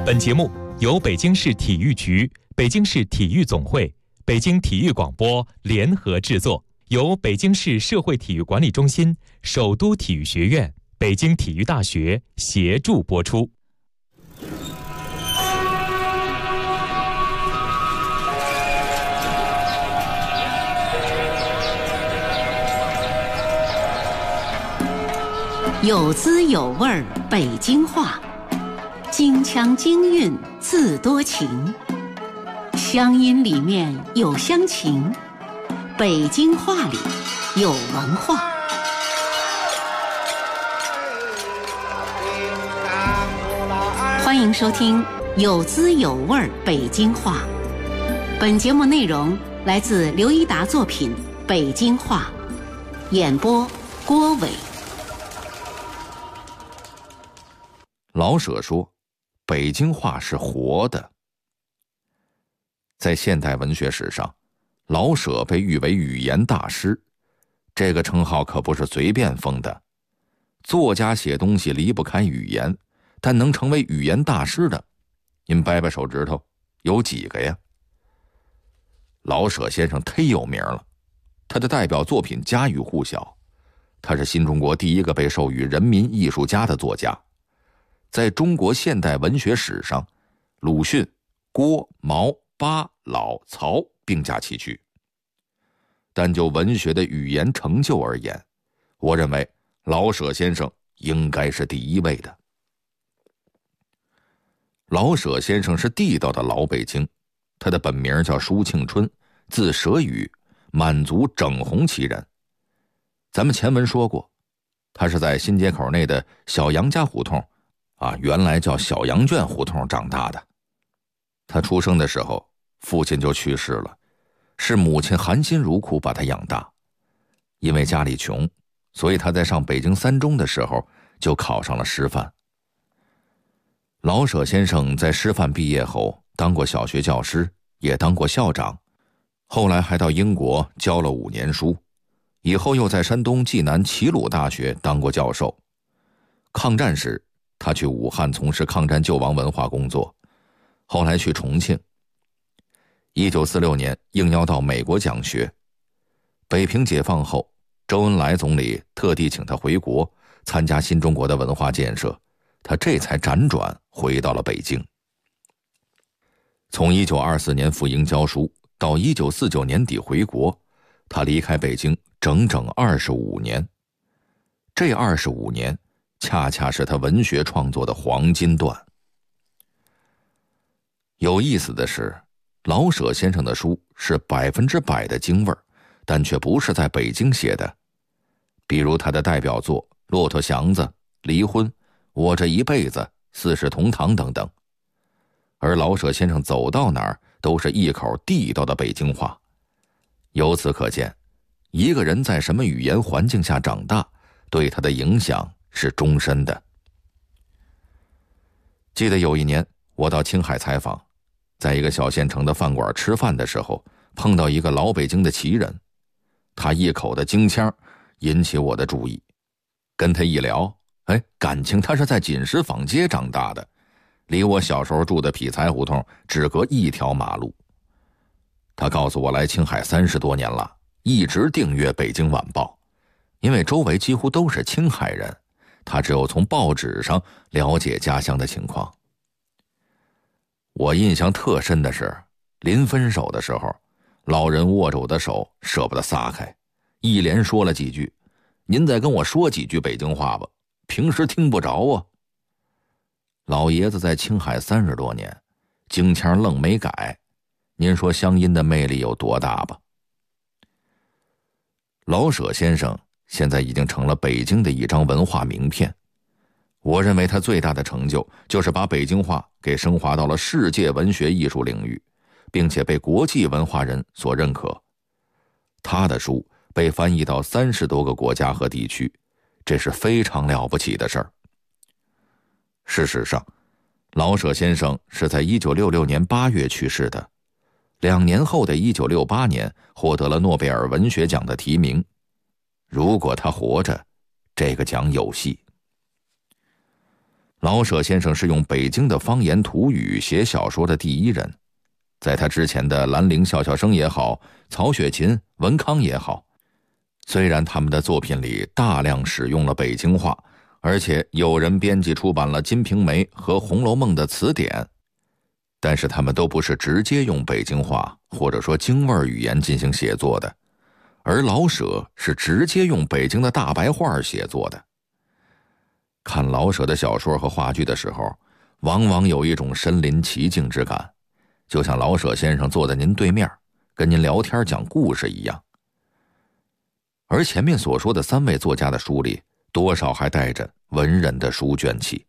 本节目由北京市体育局、北京市体育总会、北京体育广播联合制作，由北京市社会体育管理中心、首都体育学院、北京体育大学协助播出。 有滋有味儿北京话，京腔京韵字多情，乡音里面有乡情，北京话里有文化。欢迎收听有滋有味儿北京话。本节目内容来自刘一达作品《北京话》，演播郭伟。 老舍说，北京话是活的。在现代文学史上，老舍被誉为语言大师，这个称号可不是随便封的。作家写东西离不开语言，但能成为语言大师的，您掰掰手指头，有几个呀？老舍先生忒有名了，他的代表作品家喻户晓，他是新中国第一个被授予人民艺术家的作家。在中国现代文学史上，鲁迅、郭、毛、巴、老、曹并驾齐驱。但就文学的语言成就而言，我认为老舍先生应该是第一位的。老舍先生是地道的老北京，他的本名叫舒庆春，字舍宇，满族整红旗人。咱们前文说过，他是在新街口内的小杨家胡同原来叫小羊圈胡同长大的。他出生的时候，父亲就去世了，是母亲含辛茹苦把他养大。因为家里穷，所以他在上北京三中的时候就考上了师范。老舍先生在师范毕业后当过小学教师，也当过校长，后来还到英国教了5年书，以后又在山东济南齐鲁大学当过教授。抗战时他去武汉从事抗战救亡文化工作，后来去重庆。1946年应邀到美国讲学。北平解放后，周恩来总理特地请他回国参加新中国的文化建设，他这才辗转回到了北京。从1924年赴英教书到1949年底回国，他离开北京整整25年。这25年恰恰是他文学创作的黄金段。有意思的是，老舍先生的书是100%的京味儿，但却不是在北京写的。比如他的代表作《骆驼祥子》《离婚》《我这一辈子》《四世同堂》等等。而老舍先生走到哪儿都是一口地道的北京话。由此可见，一个人在什么语言环境下长大，对他的影响是终身的。记得有一年我到青海采访，在一个小县城的饭馆吃饭的时候，碰到一个老北京的旗人，他一口的京腔引起我的注意。跟他一聊，感情他是在锦石坊街长大的，离我小时候住的匹才胡同只隔一条马路。他告诉我来青海30多年了，一直订阅《北京晚报》，因为周围几乎都是青海人，他只有从报纸上了解家乡的情况。我印象特深的是，临分手的时候，老人握着我的手舍不得撒开，一连说了几句：“您再跟我说几句北京话吧，平时听不着啊。”老爷子在青海30多年，京腔愣没改，您说乡音的魅力有多大吧？老舍先生现在已经成了北京的一张文化名片。我认为他最大的成就就是把北京话给升华到了世界文学艺术领域，并且被国际文化人所认可。他的书被翻译到30多个国家和地区，这是非常了不起的事儿。事实上，老舍先生是在1966年8月去世的，2年后的1968年获得了诺贝尔文学奖的提名。如果他活着，这个奖有戏。 老舍先生是用北京的方言土语写小说的第一人，在他之前的兰陵笑笑生也好，曹雪芹、文康也好，虽然他们的作品里大量使用了北京话，而且有人编辑出版了《金瓶梅》和《红楼梦》的词典，但是他们都不是直接用北京话或者说京味语言进行写作的，而老舍是直接用北京的大白话写作的。看老舍的小说和话剧的时候，往往有一种身临其境之感，就像老舍先生坐在您对面，跟您聊天讲故事一样。而前面所说的3位作家的书里，多少还带着文人的书卷气。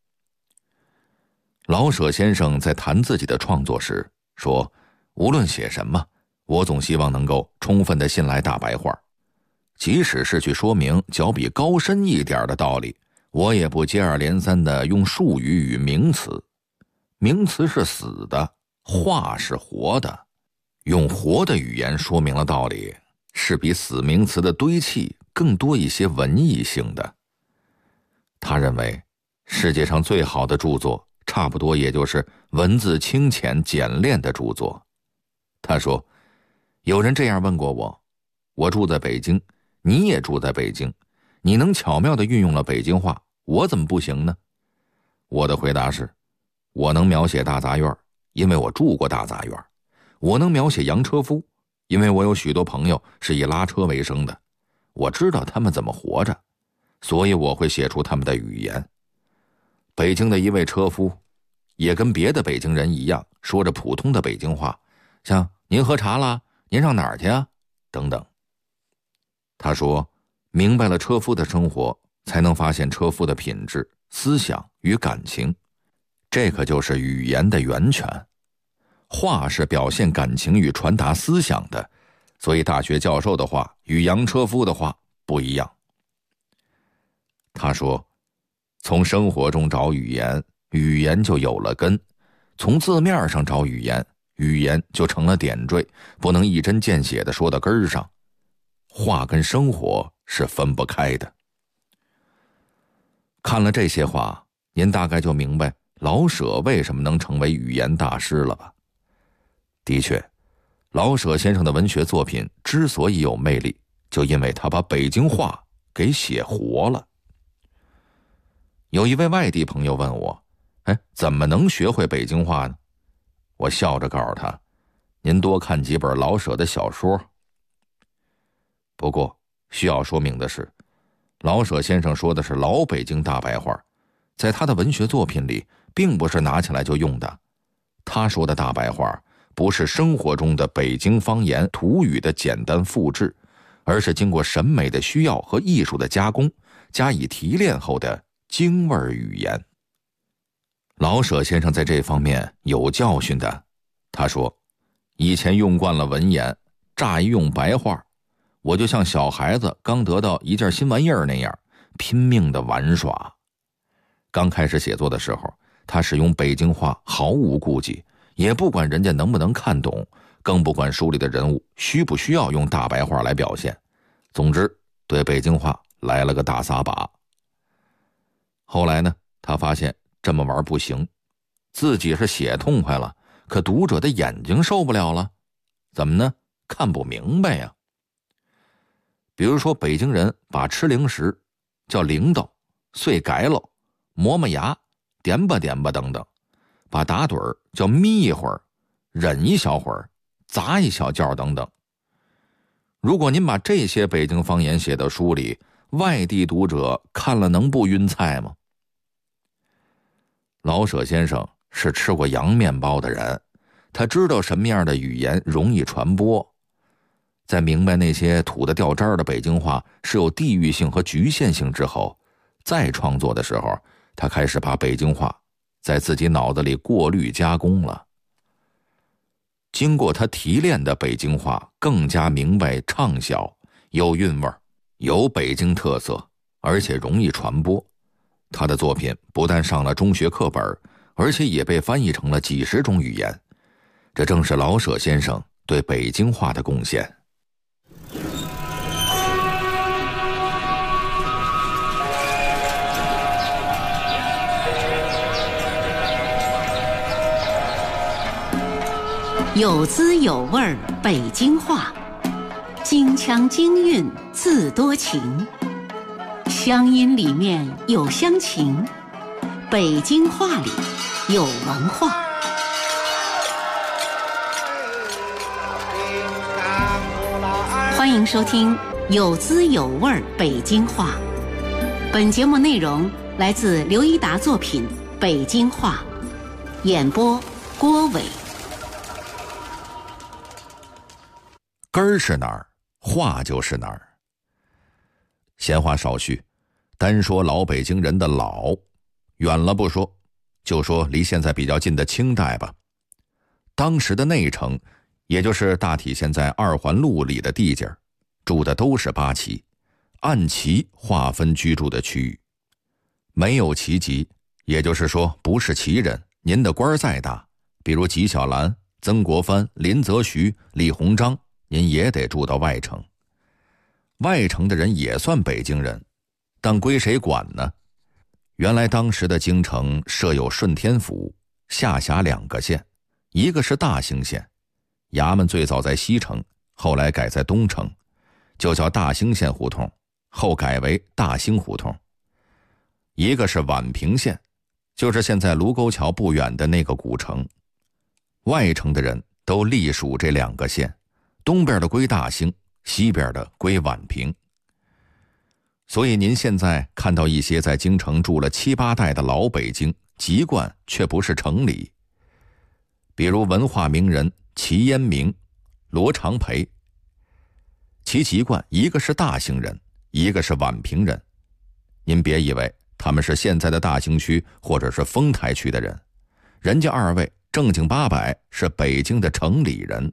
老舍先生在谈自己的创作时说，无论写什么，我总希望能够充分地信赖大白话，即使是去说明较比高深一点的道理，我也不接二连三地用术语与名词。名词是死的，话是活的，用活的语言说明了道理，是比死名词的堆砌更多一些文艺性的。他认为世界上最好的著作差不多也就是文字清浅简练的著作。他说，有人这样问过我，我住在北京，你也住在北京，你能巧妙地运用了北京话，我怎么不行呢？我的回答是，我能描写大杂院，因为我住过大杂院；我能描写洋车夫，因为我有许多朋友是以拉车为生的，我知道他们怎么活着，所以我会写出他们的语言。北京的一位车夫也跟别的北京人一样，说着普通的北京话，像您喝茶啦，您上哪儿去啊，等等。他说，明白了车夫的生活，才能发现车夫的品质、思想与感情，这可就是语言的源泉。话是表现感情与传达思想的，所以大学教授的话与洋车夫的话不一样。他说，从生活中找语言，语言就有了根；从字面上找语言，语言就成了点缀，不能一针见血地说到根儿上。话跟生活是分不开的。看了这些话，您大概就明白老舍为什么能成为语言大师了吧？的确，老舍先生的文学作品之所以有魅力，就因为他把北京话给写活了。有一位外地朋友问我，怎么能学会北京话呢？我笑着告诉他，您多看几本老舍的小说。不过需要说明的是，老舍先生说的是老北京大白话，在他的文学作品里并不是拿起来就用的。他说的大白话不是生活中的北京方言土语的简单复制，而是经过审美的需要和艺术的加工，加以提炼后的京味语言。老舍先生在这方面有教训的。他说，以前用惯了文言，乍一用白话，我就像小孩子刚得到一件新玩意儿那样，拼命的玩耍。刚开始写作的时候，他使用北京话毫无顾忌，也不管人家能不能看懂，更不管书里的人物需不需要用大白话来表现。总之，对北京话来了个大撒把。后来呢，他发现这么玩不行，自己是写痛快了，可读者的眼睛受不了了。怎么呢？看不明白呀。比如说，北京人把吃零食叫铃铛、碎改喽、磨磨牙、点吧点吧等等，把打盹儿叫眯一会儿、忍一小会儿、砸一小觉等等。如果您把这些北京方言写到书里，外地读者看了能不晕菜吗？老舍先生是吃过洋面包的人，他知道什么样的语言容易传播。在明白那些土得掉渣的北京话是有地域性和局限性之后，再创作的时候，他开始把北京话在自己脑子里过滤加工了。经过他提炼的北京话更加明白畅晓，有韵味，有北京特色，而且容易传播。他的作品不但上了中学课本，而且也被翻译成了几十种语言。这正是老舍先生对北京话的贡献。 有滋有味儿北京话，京腔京韵自多情，乡音里面有乡情，北京话里有文化。欢迎收听有滋有味儿北京话。本节目内容来自刘一达作品《北京话》，演播郭伟。 根儿是哪儿，话就是哪儿。闲话少叙，单说老北京人的老，远了不说，就说离现在比较近的清代吧。当时的内城，也就是大体现在2环路里的地界，住的都是八旗，按旗划分居住的区域。没有旗籍，也就是说不是旗人，您的官再大，比如纪晓岚、曾国藩、林则徐、李鸿章，您也得住到外城。外城的人也算北京人，但归谁管呢？原来当时的京城设有顺天府，下辖2个县，一个是大兴县，衙门最早在西城，后来改在东城，就叫大兴县胡同，后改为大兴胡同。一个是宛平县，就是现在卢沟桥不远的那个古城。外城的人都隶属这2个县，东边的归大兴，西边的归宛平。所以您现在看到一些在京城住了7、8代的老北京，籍贯却不是城里。比如文化名人齐烟明、罗长培，其籍贯一个是大兴人，一个是宛平人。您别以为他们是现在的大兴区或者是丰台区的人，人家2位正经八百是北京的城里人。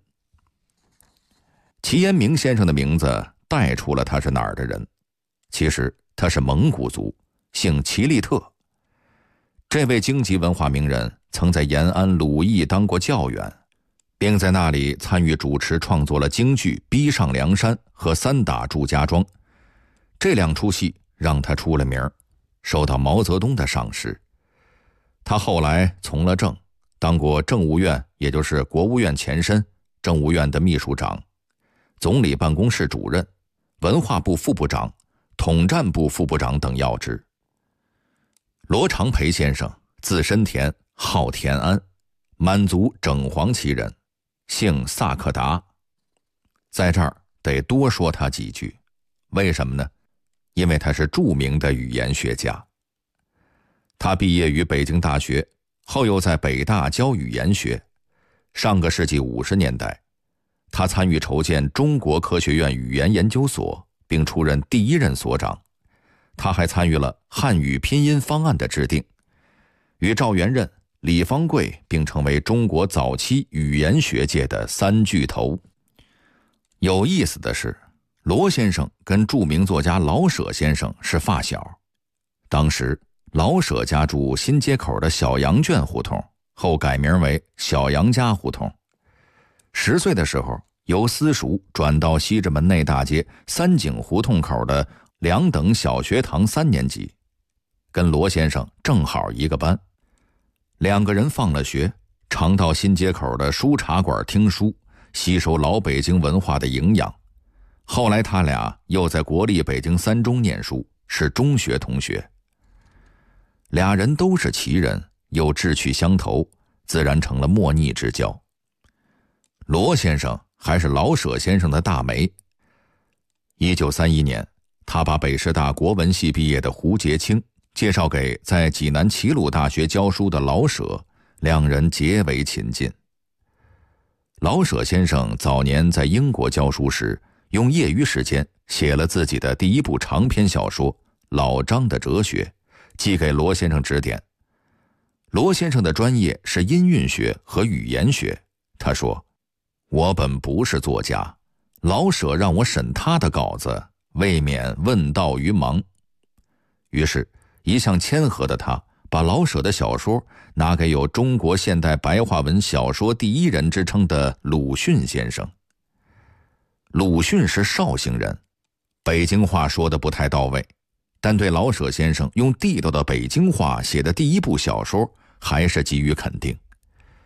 齐烟明先生的名字带出了他是哪儿的人，其实他是蒙古族，姓齐利特。这位京籍文化名人曾在延安鲁艺当过教员，并在那里参与主持创作了京剧《逼上梁山》和《三打祝家庄》，这2出戏让他出了名，受到毛泽东的赏识。他后来从了政，当过政务院，也就是国务院前身，政务院的秘书长，总理办公室主任，文化部副部长，统战部副部长等要职。罗长培先生字申田，号田安，满族整黄旗人，姓萨克达。在这儿得多说他几句，为什么呢？因为他是著名的语言学家。他毕业于北京大学，后又在北大教语言学。上个世纪50年代，他参与筹建中国科学院语言研究所，并出任第1任所长。他还参与了汉语拼音方案的制定，与赵元任、李方贵并成为中国早期语言学界的3巨头。有意思的是，罗先生跟著名作家老舍先生是发小。当时老舍家住新街口的小羊圈胡同，后改名为小杨家胡同。10岁的时候，由私塾转到西直门内大街三井胡同口的2等小学堂3年级，跟罗先生正好一个班。2个人放了学，常到新街口的书茶馆听书，吸收老北京文化的营养。后来他俩又在国立北京3中念书，是中学同学。俩人都是旗人，又志趣相投，自然成了莫逆之交。罗先生还是老舍先生的大媒。1931年，他把北师大国文系毕业的胡洁清介绍给在济南齐鲁大学教书的老舍，2人结为亲近。老舍先生早年在英国教书时，用业余时间写了自己的第1部长篇小说《老张的哲学》，寄给罗先生指点。罗先生的专业是音韵学和语言学，他说：“我本不是作家，老舍让我审他的稿子，未免问道于盲。”于是一向谦和的他把老舍的小说拿给有中国现代白话文小说第1人之称的鲁迅先生。鲁迅是绍兴人，北京话说得不太到位，但对老舍先生用地道的北京话写的第1部小说还是给予肯定。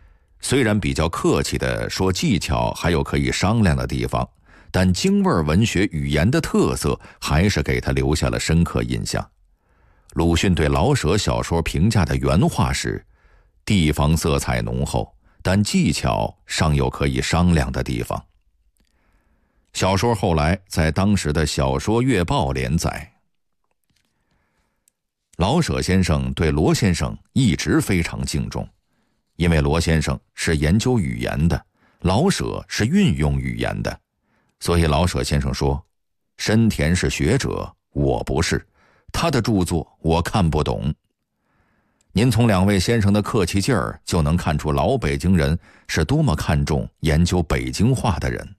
虽然比较客气地说技巧还有可以商量的地方，但京味文学语言的特色还是给他留下了深刻印象。鲁迅对老舍小说评价的原话是：地方色彩浓厚，但技巧尚有可以商量的地方。小说后来在当时的小说月报连载。老舍先生对罗先生一直非常敬重，因为罗先生是研究语言的，老舍是运用语言的，所以老舍先生说：深田是学者，我不是，他的著作我看不懂。您从两位先生的客气劲儿就能看出老北京人是多么看重研究北京话的人。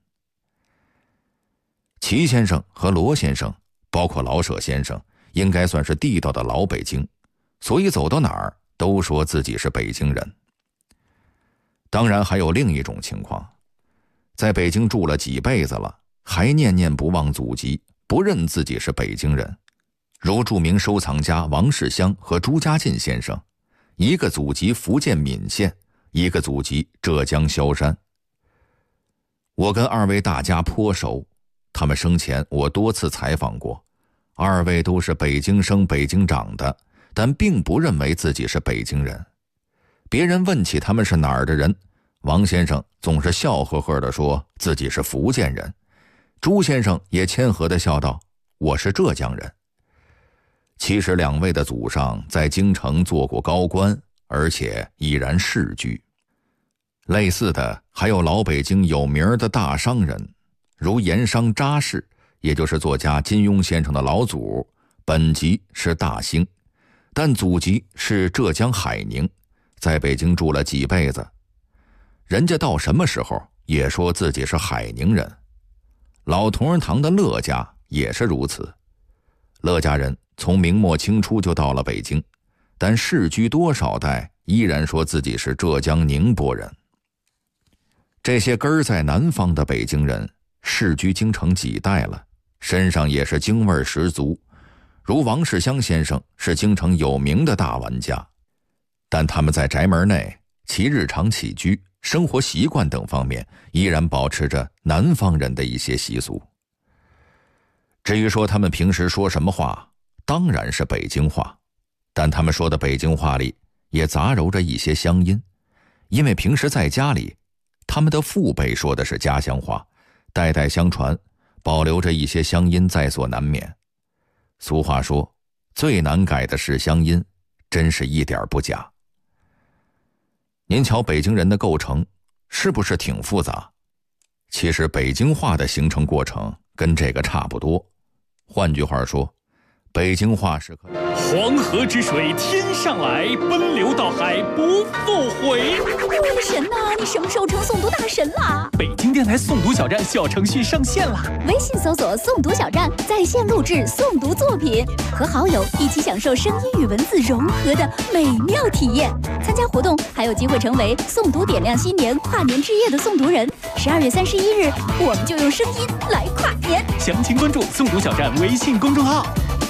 齐先生和罗先生，包括老舍先生，应该算是地道的老北京，所以走到哪儿都说自己是北京人。当然还有另一种情况，在北京住了几辈子了，还念念不忘祖籍，不认自己是北京人，如著名收藏家王世襄和朱家进先生，一个祖籍福建闽县，一个祖籍浙江萧山。我跟二位大家颇熟，他们生前我多次采访过，二位都是北京生北京长的，但并不认为自己是北京人。别人问起他们是哪儿的人，王先生总是笑呵呵地说自己是福建人，朱先生也谦和地笑道：我是浙江人。其实两位的祖上在京城做过高官，而且已然世居。类似的还有老北京有名的大商人，如盐商查氏，也就是作家金庸先生的老祖，本籍是大兴，但祖籍是浙江海宁，在北京住了几辈子。人家到什么时候也说自己是海宁人。老同仁堂的乐家也是如此，乐家人从明末清初就到了北京，但世居多少代依然说自己是浙江宁波人。这些根儿在南方的北京人世居京城几代了，身上也是京味十足，如王世襄先生是京城有名的大玩家，但他们在宅门内其日常起居、生活习惯等方面依然保持着南方人的一些习俗。至于说他们平时说什么话，当然是北京话，但他们说的北京话里也杂糅着一些乡音，因为平时在家里他们的父辈说的是家乡话，代代相传，保留着一些乡音在所难免。俗话说，最难改的是乡音，真是一点不假。您瞧北京人的构成是不是挺复杂？其实北京话的形成过程跟这个差不多。换句话说，北京话是可以黄河之水天上来，奔流到海不复回。 我的神呐，你什么时候成诵读大神啦？ 北京电台诵读小站小程序上线啦！ 微信搜索诵读小站，在线录制诵读作品，和好友一起享受声音与文字融合的美妙体验。参加活动还有机会成为诵读点亮新年跨年之夜的诵读人。12月31日，我们就用声音来跨年。 详情关注诵读小站微信公众号。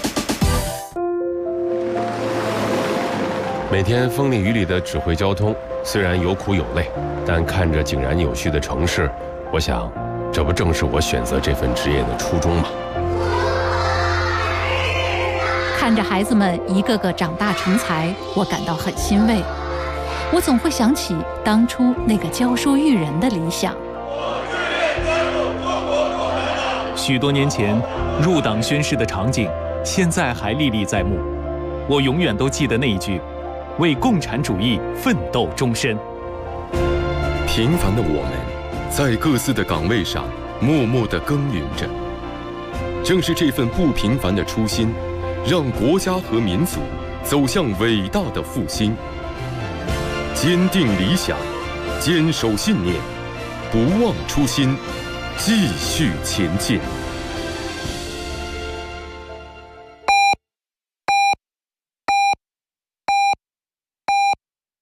每天风里雨里的指挥交通，虽然有苦有累，但看着井然有序的城市，我想，这不正是我选择这份职业的初衷吗？ 看着孩子们一个个长大成才，我感到很欣慰。我总会想起当初那个教书育人的理想。 许多年前入党宣誓的场景，现在还历历在目。我永远都记得那一句：为共产主义奋斗终身。 平凡的我们，在各自的岗位上默默地耕耘着。正是这份不平凡的初心，让国家和民族走向伟大的复兴。坚定理想，坚守信念，不忘初心，继续前进。